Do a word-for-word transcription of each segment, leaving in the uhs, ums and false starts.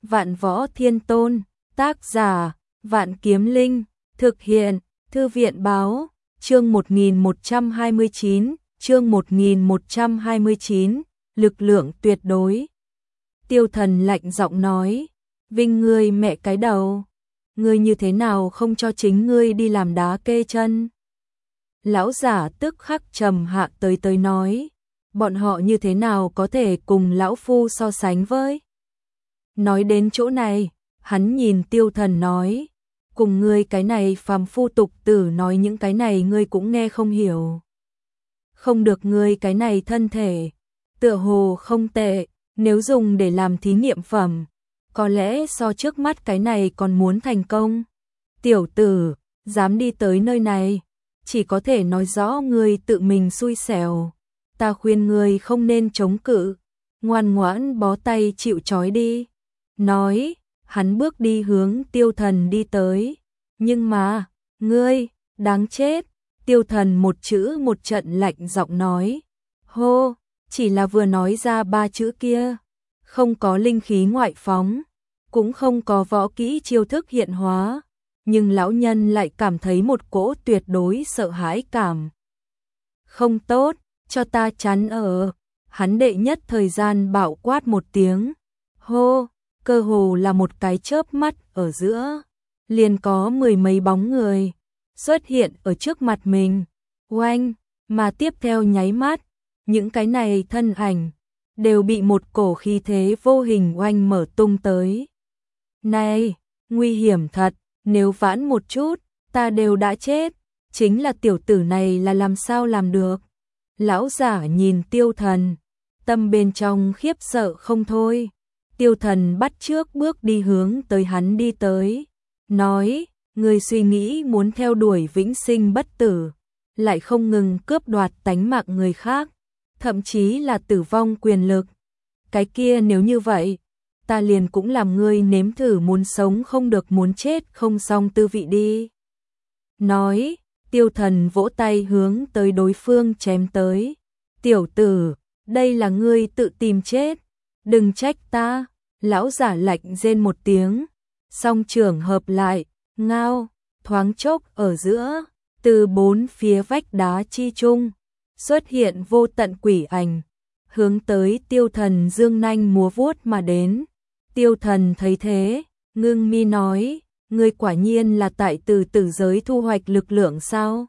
Vạn Võ Thiên Tôn, tác giả, Vạn Kiếm Linh, thực hiện, Thư viện báo, chương một nghìn một trăm hai mươi chín, chương một nghìn một trăm hai mươi chín, lực lượng tuyệt đối. Tiêu Thần lạnh giọng nói, vinh ngươi mẹ cái đầu, ngươi như thế nào không cho chính ngươi đi làm đá kê chân. Lão giả tức khắc trầm hạ tới tới nói, bọn họ như thế nào có thể cùng lão phu so sánh với. Nói đến chỗ này, hắn nhìn Tiêu Thần nói, cùng ngươi cái này phàm phu tục tử nói những cái này ngươi cũng nghe không hiểu. Không được, ngươi cái này thân thể, tựa hồ không tệ, nếu dùng để làm thí nghiệm phẩm, có lẽ so trước mắt cái này còn muốn thành công. Tiểu tử, dám đi tới nơi này, chỉ có thể nói rõ ngươi tự mình xui xẻo. Ta khuyên ngươi không nên chống cự, ngoan ngoãn bó tay chịu trói đi. Nói, hắn bước đi hướng Tiêu Thần đi tới. Nhưng mà, ngươi, đáng chết. Tiêu Thần một chữ một trận lạnh giọng nói. Hô, chỉ là vừa nói ra ba chữ kia. Không có linh khí ngoại phóng, cũng không có võ kỹ chiêu thức hiện hóa. Nhưng lão nhân lại cảm thấy một cỗ tuyệt đối sợ hãi cảm. Không tốt, cho ta chắn ở. Hắn đệ nhất thời gian bạo quát một tiếng. Hô, cơ hồ là một cái chớp mắt ở giữa. Liền có mười mấy bóng người xuất hiện ở trước mặt mình. Oanh, mà tiếp theo nháy mắt, những cái này thân ảnh đều bị một cổ khí thế vô hình oanh mở tung tới. Này, nguy hiểm thật, nếu vãn một chút, ta đều đã chết. Chính là tiểu tử này là làm sao làm được. Lão giả nhìn Tiêu Thần, tâm bên trong khiếp sợ không thôi. Tiêu Thần bắt trước bước đi hướng tới hắn đi tới. Nói, người suy nghĩ muốn theo đuổi vĩnh sinh bất tử, lại không ngừng cướp đoạt tánh mạng người khác, thậm chí là tử vong quyền lực. Cái kia nếu như vậy, ta liền cũng làm ngươi nếm thử muốn sống không được muốn chết không xong tư vị đi. Nói, Tiêu Thần vỗ tay hướng tới đối phương chém tới. Tiểu tử, đây là ngươi tự tìm chết, đừng trách ta. Lão giả lạnh rên một tiếng, song trưởng hợp lại, ngao, thoáng chốc ở giữa, từ bốn phía vách đá chi trung, xuất hiện vô tận quỷ ảnh, hướng tới Tiêu Thần dương nanh múa vuốt mà đến. Tiêu Thần thấy thế, ngưng mi nói, ngươi quả nhiên là tại từ tử giới thu hoạch lực lượng sao?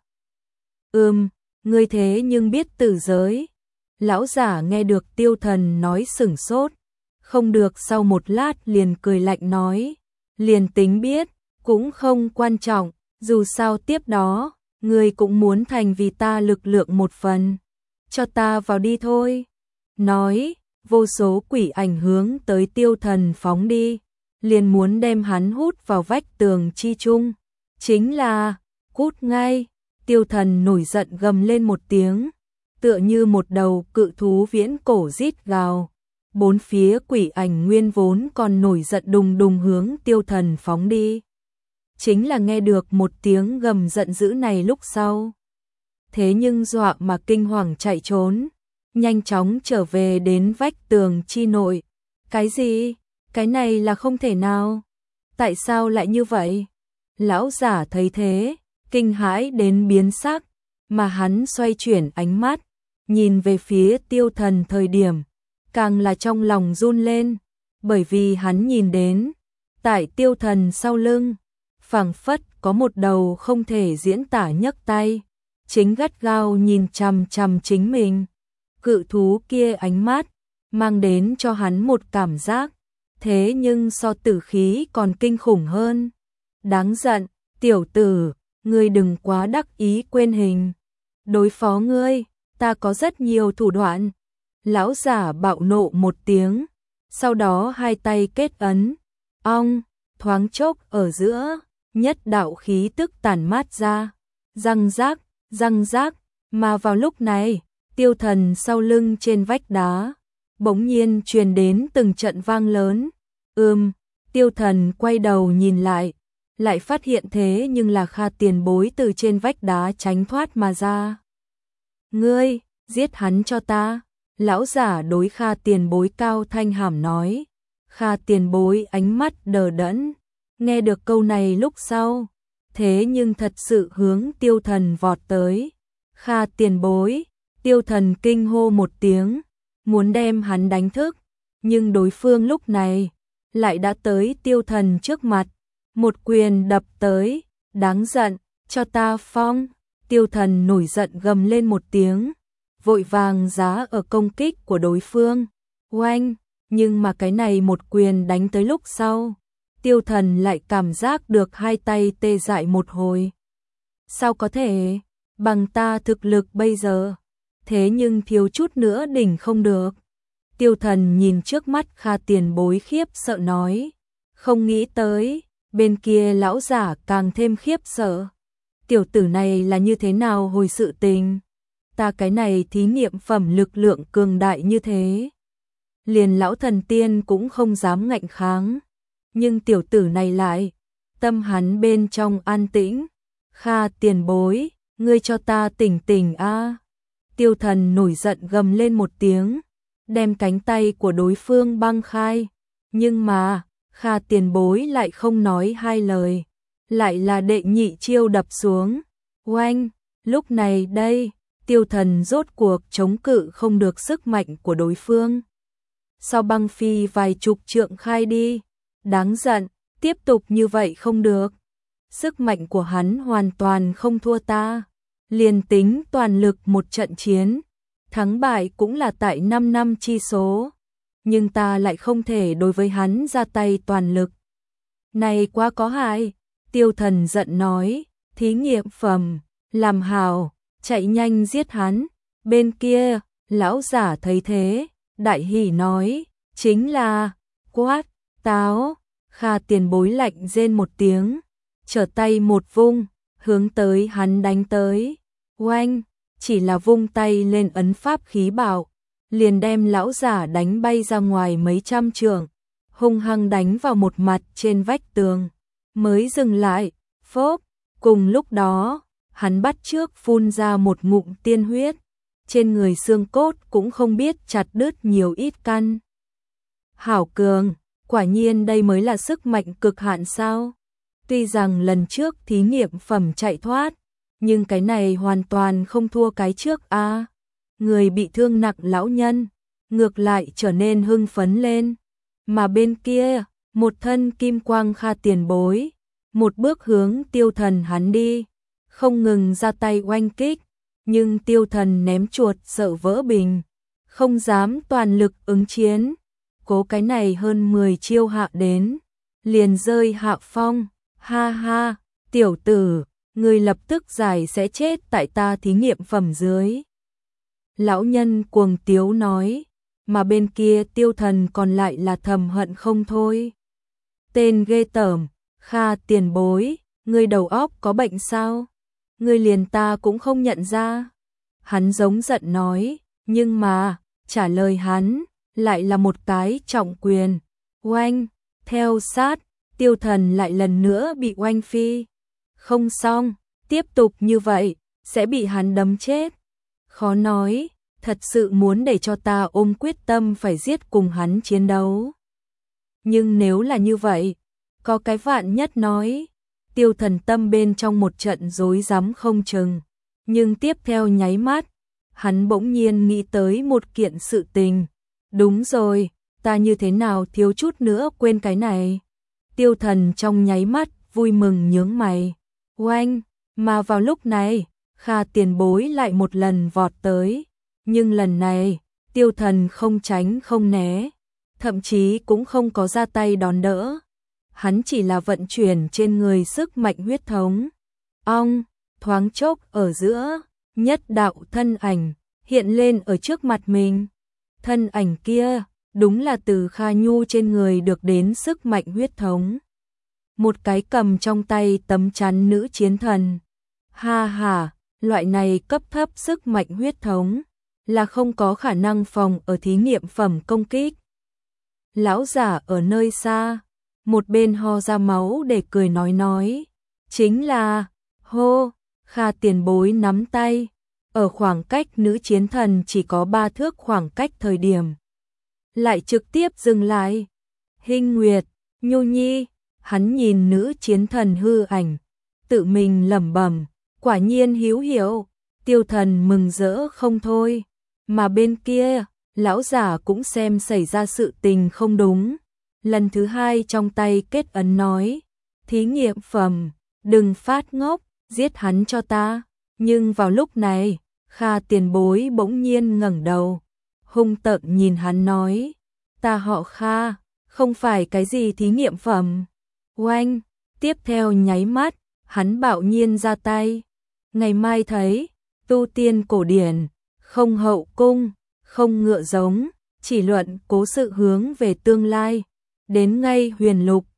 Ừm, ngươi thế nhưng biết tử giới. Lão giả nghe được Tiêu Thần nói sửng sốt, không được, sau một lát liền cười lạnh nói, liền tính biết, cũng không quan trọng, dù sao tiếp đó, ngươi cũng muốn thành vì ta lực lượng một phần, cho ta vào đi thôi. Nói, vô số quỷ ảnh hướng tới Tiêu Thần phóng đi, liền muốn đem hắn hút vào vách tường chi chung. Chính là, cút ngay. Tiêu Thần nổi giận gầm lên một tiếng, tựa như một đầu cự thú viễn cổ rít gào. Bốn phía quỷ ảnh nguyên vốn còn nổi giận đùng đùng hướng Tiêu Thần phóng đi. Chính là nghe được một tiếng gầm giận dữ này lúc sau, thế nhưng dọa mà kinh hoàng chạy trốn, nhanh chóng trở về đến vách tường chi nội. Cái gì? Cái này là không thể nào. Tại sao lại như vậy? Lão giả thấy thế, kinh hãi đến biến sắc, mà hắn xoay chuyển ánh mắt, nhìn về phía Tiêu Thần thời điểm, càng là trong lòng run lên, bởi vì hắn nhìn đến, tại Tiêu Thần sau lưng, phảng phất có một đầu không thể diễn tả nhấc tay, chính gắt gao nhìn chằm chằm chính mình. Cự thú kia ánh mắt, mang đến cho hắn một cảm giác, thế nhưng so tử khí còn kinh khủng hơn. Đáng giận, tiểu tử, ngươi đừng quá đắc ý quên hình. Đối phó ngươi, ta có rất nhiều thủ đoạn. Lão giả bạo nộ một tiếng, sau đó hai tay kết ấn, ong, thoáng chốc ở giữa, nhất đạo khí tức tản mát ra, răng rác, răng rác, mà vào lúc này, Tiêu Thần sau lưng trên vách đá, bỗng nhiên truyền đến từng trận vang lớn. Ừm, Tiêu Thần quay đầu nhìn lại, lại phát hiện thế nhưng là Kha Tiền Bối từ trên vách đá tránh thoát mà ra. Ngươi, giết hắn cho ta. Lão giả đối Kha Tiền Bối cao thanh hàm nói. Kha tiền bối ánh mắt đờ đẫn, nghe được câu này lúc sau, thế nhưng thật sự hướng Tiêu Thần vọt tới. Kha tiền bối, Tiêu Thần kinh hô một tiếng, muốn đem hắn đánh thức, nhưng đối phương lúc này lại đã tới Tiêu Thần trước mặt, một quyền đập tới, đáng giận, cho ta phong. Tiêu Thần nổi giận gầm lên một tiếng, vội vàng giá ở công kích của đối phương. Oanh, nhưng mà cái này một quyền đánh tới lúc sau, Tiêu Thần lại cảm giác được hai tay tê dại một hồi. Sao có thể, bằng ta thực lực bây giờ, thế nhưng thiếu chút nữa đỉnh không được. Tiêu Thần nhìn trước mắt Kha tiền bối khiếp sợ nói, không nghĩ tới, bên kia lão giả càng thêm khiếp sợ. Tiểu tử này là như thế nào hồi sự tình? Ta cái này thí nghiệm phẩm lực lượng cường đại như thế, liền lão thần tiên cũng không dám ngạnh kháng, nhưng tiểu tử này lại, tâm hắn bên trong an tĩnh. Kha tiền bối, ngươi cho ta tỉnh tỉnh a. Tiêu Thần nổi giận gầm lên một tiếng, đem cánh tay của đối phương băng khai, nhưng mà Kha tiền bối lại không nói hai lời, lại là đệ nhị chiêu đập xuống. Oanh, lúc này đây, Tiêu Thần rốt cuộc chống cự không được sức mạnh của đối phương. Sau băng phi vài chục trượng khai đi, đáng giận, tiếp tục như vậy không được. Sức mạnh của hắn hoàn toàn không thua ta, liền tính toàn lực một trận chiến, thắng bại cũng là tại năm năm chi số, nhưng ta lại không thể đối với hắn ra tay toàn lực. Này quá có hại. Tiêu Thần giận nói, thí nghiệm phẩm, làm hào, chạy nhanh giết hắn. Bên kia, lão giả thấy thế, đại hỉ nói, chính là, quát, táo. Kha tiền bối lạnh rên một tiếng, trở tay một vung, hướng tới hắn đánh tới. Oanh, chỉ là vung tay lên ấn pháp khí bảo, liền đem lão giả đánh bay ra ngoài mấy trăm trượng, hung hăng đánh vào một mặt trên vách tường, mới dừng lại. Phốp, cùng lúc đó, hắn bắt trước phun ra một ngụm tiên huyết, trên người xương cốt cũng không biết chặt đứt nhiều ít căn. Hảo cường, quả nhiên đây mới là sức mạnh cực hạn sao? Tuy rằng lần trước thí nghiệm phẩm chạy thoát, nhưng cái này hoàn toàn không thua cái trước a. À, người bị thương nặng lão nhân, ngược lại trở nên hưng phấn lên. Mà bên kia, một thân kim quang Kha tiền bối, một bước hướng Tiêu Thần hắn đi, không ngừng ra tay oanh kích, nhưng Tiêu Thần ném chuột sợ vỡ bình, không dám toàn lực ứng chiến. Cố cái này hơn mười chiêu hạ đến, liền rơi hạ phong. Ha ha, tiểu tử, ngươi lập tức giải sẽ chết tại ta thí nghiệm phẩm dưới. Lão nhân cuồng tiếu nói, mà bên kia Tiêu Thần còn lại là thầm hận không thôi. Tên ghê tởm, Kha tiền bối, ngươi đầu óc có bệnh sao? Ngươi liền ta cũng không nhận ra. Hắn giống giận nói, nhưng mà, trả lời hắn, lại là một cái trọng quyền. Oanh, theo sát, Tiêu Thần lại lần nữa bị oanh phi. Không xong, tiếp tục như vậy, sẽ bị hắn đấm chết. Khó nói, thật sự muốn để cho ta ôm quyết tâm phải giết cùng hắn chiến đấu. Nhưng nếu là như vậy, có cái vạn nhất nói. Tiêu Thần tâm bên trong một trận rối rắm không chừng, nhưng tiếp theo nháy mắt, hắn bỗng nhiên nghĩ tới một kiện sự tình. Đúng rồi, ta như thế nào thiếu chút nữa quên cái này. Tiêu Thần trong nháy mắt vui mừng nhướng mày. Oanh, mà vào lúc này, Kha tiền bối lại một lần vọt tới, nhưng lần này, Tiêu Thần không tránh không né, thậm chí cũng không có ra tay đón đỡ. Hắn chỉ là vận chuyển trên người sức mạnh huyết thống. Ong, thoáng chốc ở giữa, nhất đạo thân ảnh hiện lên ở trước mặt mình. Thân ảnh kia, đúng là từ Kha Nhu trên người được đến sức mạnh huyết thống. Một cái cầm trong tay tấm chắn nữ chiến thần. Ha ha, loại này cấp thấp sức mạnh huyết thống, là không có khả năng phòng ở thí nghiệm phẩm công kích. Lão giả ở nơi xa, một bên ho ra máu để cười nói nói. Chính là, hô, Kha tiền bối nắm tay, ở khoảng cách nữ chiến thần chỉ có ba thước khoảng cách thời điểm. Lại trực tiếp dừng lại. Hinh Nguyệt, Nhu Nhi, hắn nhìn nữ chiến thần hư ảnh, tự mình lẩm bẩm, quả nhiên hiếu hiểu, Tiêu Thần mừng rỡ không thôi, mà bên kia, lão giả cũng xem xảy ra sự tình không đúng, lần thứ hai trong tay kết ấn nói, thí nghiệm phẩm, đừng phát ngốc, giết hắn cho ta, nhưng vào lúc này, Kha tiền bối bỗng nhiên ngẩng đầu, hung tợn nhìn hắn nói, ta họ Kha, không phải cái gì thí nghiệm phẩm. Oanh, tiếp theo nháy mắt, hắn bạo nhiên ra tay. Ngày mai thấy, tu tiên cổ điển, không hậu cung, không ngựa giống, chỉ luận cố sự hướng về tương lai. Đến ngay huyền lục,